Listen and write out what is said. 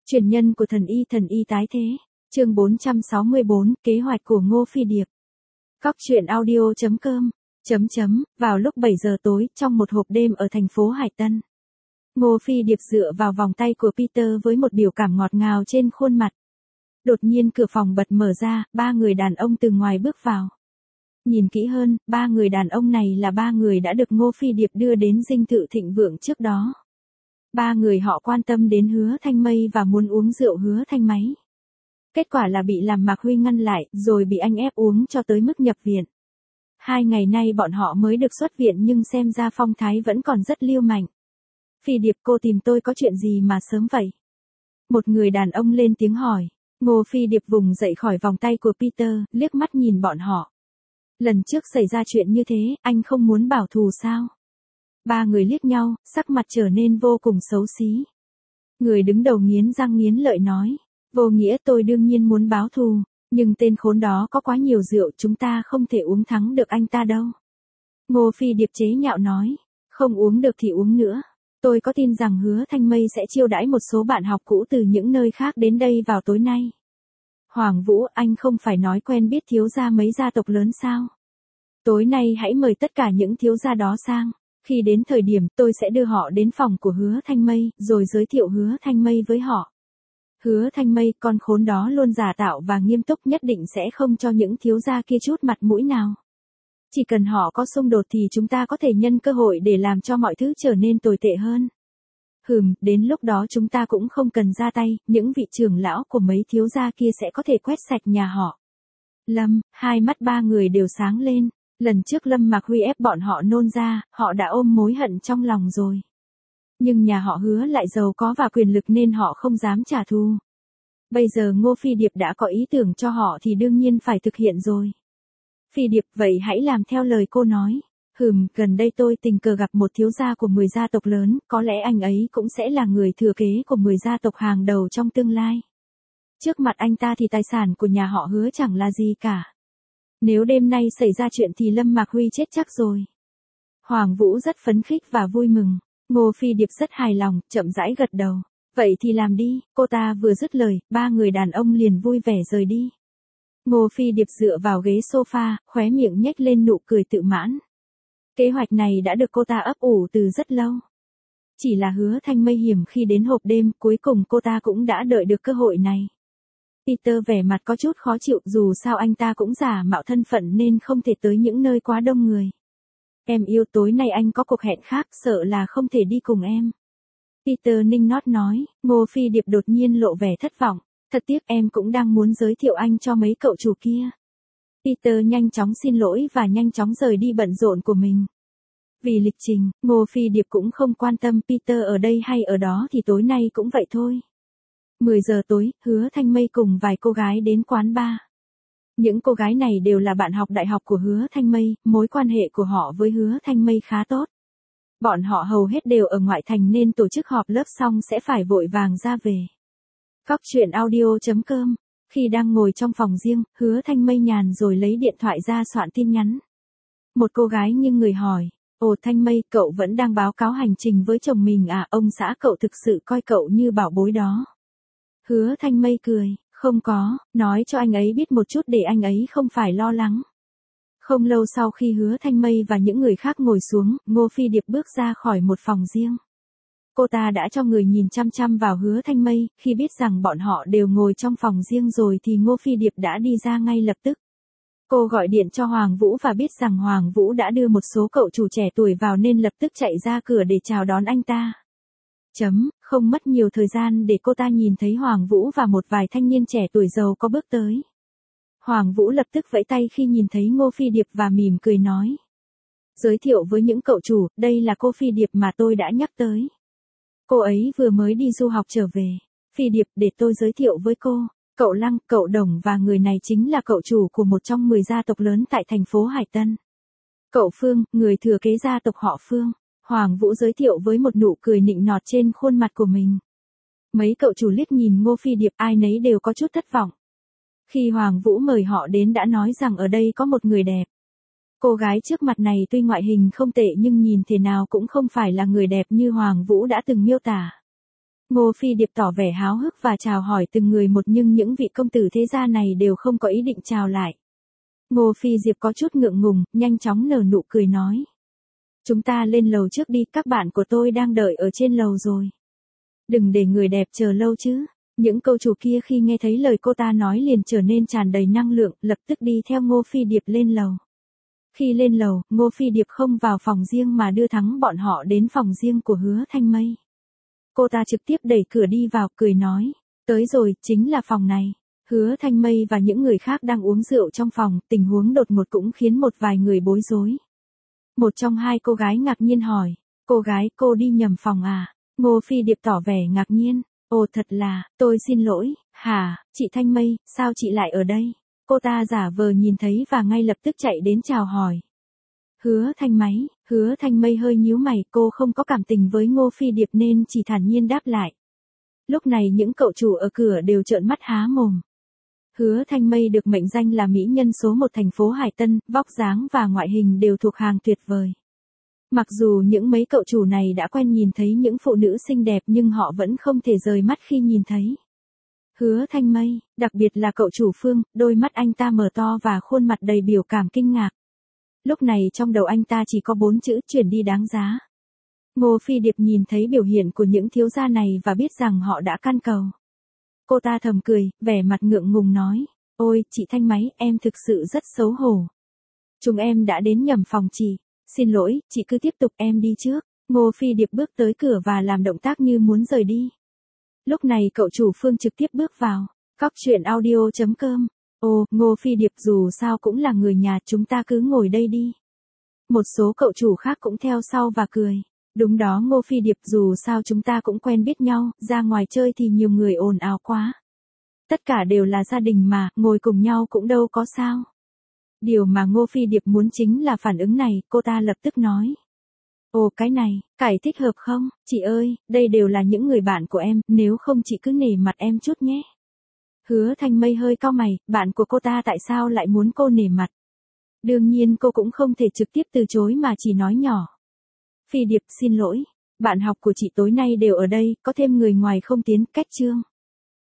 Truyền nhân của thần y tái thế. Chương 464, kế hoạch của Ngô Phi Điệp. Cóc truyện audio.com. Vào lúc 7 giờ tối, trong một hộp đêm ở thành phố Hải Tân. Ngô Phi Điệp dựa vào vòng tay của Peter với một biểu cảm ngọt ngào trên khuôn mặt. Đột nhiên cửa phòng bật mở ra, 3 người đàn ông từ ngoài bước vào. Nhìn kỹ hơn, 3 người đàn ông này là 3 người đã được Ngô Phi Điệp đưa đến dinh thự thịnh vượng trước đó. 3 người họ quan tâm đến Hứa Thanh Mây và muốn uống rượu Hứa Thanh Máy. Kết quả là bị làm Mạc Huy ngăn lại, rồi bị anh ép uống cho tới mức nhập viện. 2 ngày nay bọn họ mới được xuất viện nhưng xem ra phong thái vẫn còn rất liêu mạnh. Phi Điệp, cô tìm tôi có chuyện gì mà sớm vậy? Một người đàn ông lên tiếng hỏi. Ngô Phi Điệp vùng dậy khỏi vòng tay của Peter, liếc mắt nhìn bọn họ. Lần trước xảy ra chuyện như thế, anh không muốn bảo thù sao? 3 người liếc nhau, sắc mặt trở nên vô cùng xấu xí. Người đứng đầu nghiến răng nghiến lợi nói. Vô nghĩa, tôi đương nhiên muốn báo thù, nhưng tên khốn đó có quá nhiều rượu, chúng ta không thể uống thắng được anh ta đâu. Ngô Phi Điệp chế nhạo nói. Không uống được thì uống nữa. Tôi có tin rằng Hứa Thanh Mây sẽ chiêu đãi một số bạn học cũ từ những nơi khác đến đây vào tối nay. Hoàng Vũ, anh không phải nói quen biết thiếu gia mấy gia tộc lớn sao? Tối nay hãy mời tất cả những thiếu gia đó sang. Khi đến thời điểm tôi sẽ đưa họ đến phòng của Hứa Thanh Mây, rồi giới thiệu Hứa Thanh Mây với họ. Hứa Thanh Mây, con khốn đó luôn giả tạo và nghiêm túc, nhất định sẽ không cho những thiếu gia kia chút mặt mũi nào. Chỉ cần họ có xung đột thì chúng ta có thể nhân cơ hội để làm cho mọi thứ trở nên tồi tệ hơn. Đến lúc đó chúng ta cũng không cần ra tay, những vị trưởng lão của mấy thiếu gia kia sẽ có thể quét sạch nhà họ. Lâm, hai mắt 3 người đều sáng lên. Lần trước Lâm Mạc Huy ép bọn họ nôn ra, họ đã ôm mối hận trong lòng rồi. Nhưng nhà họ Hứa lại giàu có và quyền lực nên họ không dám trả thù. Bây giờ Ngô Phi Điệp đã có ý tưởng cho họ thì đương nhiên phải thực hiện rồi. Phi Điệp, vậy hãy làm theo lời cô nói. Gần đây tôi tình cờ gặp một thiếu gia của 10 gia tộc lớn, có lẽ anh ấy cũng sẽ là người thừa kế của 10 gia tộc hàng đầu trong tương lai. Trước mặt anh ta thì tài sản của nhà họ Hứa chẳng là gì cả. Nếu đêm nay xảy ra chuyện thì Lâm Mạc Huy chết chắc rồi. Hoàng Vũ rất phấn khích và vui mừng. Ngô Phi Điệp rất hài lòng, chậm rãi gật đầu. Vậy thì làm đi, cô ta vừa dứt lời, 3 người đàn ông liền vui vẻ rời đi. Ngô Phi Điệp dựa vào ghế sofa, khóe miệng nhếch lên nụ cười tự mãn. Kế hoạch này đã được cô ta ấp ủ từ rất lâu. Chỉ là Hứa Thanh Mây hiểm khi đến hộp đêm, cuối cùng cô ta cũng đã đợi được cơ hội này. Peter vẻ mặt có chút khó chịu, dù sao anh ta cũng giả mạo thân phận nên không thể tới những nơi quá đông người. Em yêu, tối nay anh có cuộc hẹn khác, sợ là không thể đi cùng em. Peter ninh nót nói. Ngô Phi Điệp đột nhiên lộ vẻ thất vọng. Thật tiếc, em cũng đang muốn giới thiệu anh cho mấy cậu chủ kia. Peter nhanh chóng xin lỗi và nhanh chóng rời đi bận rộn của mình. Vì lịch trình, Ngô Phi Điệp cũng không quan tâm Peter ở đây hay ở đó thì tối nay cũng vậy thôi. 10 giờ tối, Hứa Thanh Mây cùng vài cô gái đến quán bar. Những cô gái này đều là bạn học đại học của Hứa Thanh Mây, mối quan hệ của họ với Hứa Thanh Mây khá tốt. Bọn họ hầu hết đều ở ngoại thành nên tổ chức họp lớp xong sẽ phải vội vàng ra về. Cóc truyện audio.com. Khi đang ngồi trong phòng riêng, Hứa Thanh Mây nhàn rồi lấy điện thoại ra soạn tin nhắn. Một cô gái nghiêng người hỏi. Ồ Thanh Mây, cậu vẫn đang báo cáo hành trình với chồng mình à? Ông xã cậu thực sự coi cậu như bảo bối đó. Hứa Thanh Mây cười. Không có, nói cho anh ấy biết một chút để anh ấy không phải lo lắng. Không lâu sau khi Hứa Thanh Mây và những người khác ngồi xuống, Ngô Phi Điệp bước ra khỏi một phòng riêng. Cô ta đã cho người nhìn chăm chăm vào Hứa Thanh Mây, khi biết rằng bọn họ đều ngồi trong phòng riêng rồi thì Ngô Phi Điệp đã đi ra ngay lập tức. Cô gọi điện cho Hoàng Vũ và biết rằng Hoàng Vũ đã đưa một số cậu chủ trẻ tuổi vào nên lập tức chạy ra cửa để chào đón anh ta. Không mất nhiều thời gian để cô ta nhìn thấy Hoàng Vũ và một vài thanh niên trẻ tuổi giàu có bước tới. Hoàng Vũ lập tức vẫy tay khi nhìn thấy Ngô Phi Điệp và mỉm cười nói. Giới thiệu với những cậu chủ, đây là cô Phi Điệp mà tôi đã nhắc tới. Cô ấy vừa mới đi du học trở về. Phi Điệp, để tôi giới thiệu với cô. Cậu Lăng, cậu Đồng và người này chính là cậu chủ của một trong 10 gia tộc lớn tại thành phố Hải Tân. Cậu Phương, người thừa kế gia tộc họ Phương. Hoàng Vũ giới thiệu với một nụ cười nịnh nọt trên khuôn mặt của mình. Mấy cậu chủ liếc nhìn Ngô Phi Điệp, ai nấy đều có chút thất vọng. Khi Hoàng Vũ mời họ đến đã nói rằng ở đây có một người đẹp. Cô gái trước mặt này tuy ngoại hình không tệ nhưng nhìn thế nào cũng không phải là người đẹp như Hoàng Vũ đã từng miêu tả. Ngô Phi Điệp tỏ vẻ háo hức và chào hỏi từng người một nhưng những vị công tử thế gia này đều không có ý định chào lại. Ngô Phi Diệp có chút ngượng ngùng, nhanh chóng nở nụ cười nói. Chúng ta lên lầu trước đi, các bạn của tôi đang đợi ở trên lầu rồi. Đừng để người đẹp chờ lâu chứ. Những câu chủ kia khi nghe thấy lời cô ta nói liền trở nên tràn đầy năng lượng, lập tức đi theo Ngô Phi Điệp lên lầu. Khi lên lầu, Ngô Phi Điệp không vào phòng riêng mà đưa thẳng bọn họ đến phòng riêng của Hứa Thanh Mây. Cô ta trực tiếp đẩy cửa đi vào, cười nói, tới rồi, chính là phòng này. Hứa Thanh Mây và những người khác đang uống rượu trong phòng, tình huống đột ngột cũng khiến một vài người bối rối. Một trong hai cô gái ngạc nhiên hỏi, cô gái, cô đi nhầm phòng à? Ngô Phi Điệp tỏ vẻ ngạc nhiên, ồ thật là, tôi xin lỗi, hả, chị Thanh Mây, sao chị lại ở đây? Cô ta giả vờ nhìn thấy và ngay lập tức chạy đến chào hỏi. Hứa Thanh Mây hơi nhíu mày, cô không có cảm tình với Ngô Phi Điệp nên chỉ thản nhiên đáp lại. Lúc này những cậu chủ ở cửa đều trợn mắt há mồm. Hứa Thanh Mây được mệnh danh là mỹ nhân số 1 thành phố Hải Tân, vóc dáng và ngoại hình đều thuộc hàng tuyệt vời. Mặc dù những mấy cậu chủ này đã quen nhìn thấy những phụ nữ xinh đẹp nhưng họ vẫn không thể rời mắt khi nhìn thấy Hứa Thanh Mây, đặc biệt là cậu chủ Phương, đôi mắt anh ta mở to và khuôn mặt đầy biểu cảm kinh ngạc. Lúc này trong đầu anh ta chỉ có 4 chữ chuyển đi đáng giá. Ngô Phi Điệp nhìn thấy biểu hiện của những thiếu gia này và biết rằng họ đã can cầu. Cô ta thầm cười, vẻ mặt ngượng ngùng nói, ôi, chị Thanh Máy, em thực sự rất xấu hổ. Chúng em đã đến nhầm phòng chị, xin lỗi, chị cứ tiếp tục, em đi trước. Ngô Phi Điệp bước tới cửa và làm động tác như muốn rời đi. Lúc này cậu chủ Phương trực tiếp bước vào. Cóc truyện audio.com. Ồ, Ngô Phi Điệp dù sao cũng là người nhà, chúng ta cứ ngồi đây đi. Một số cậu chủ khác cũng theo sau và cười. Đúng đó Ngô Phi Điệp, dù sao chúng ta cũng quen biết nhau, ra ngoài chơi thì nhiều người ồn ào quá. Tất cả đều là gia đình mà, ngồi cùng nhau cũng đâu có sao. Điều mà Ngô Phi Điệp muốn chính là phản ứng này, cô ta lập tức nói. Ồ cái này, cải thích hợp không? Chị ơi, đây đều là những người bạn của em, nếu không chị cứ nể mặt em chút nhé. Hứa Thanh Mây hơi cau mày, bạn của cô ta tại sao lại muốn cô nể mặt? Đương nhiên cô cũng không thể trực tiếp từ chối mà chỉ nói nhỏ. Phi Điệp, xin lỗi, bạn học của chị tối nay đều ở đây, có thêm người ngoài không tiến, cách chương.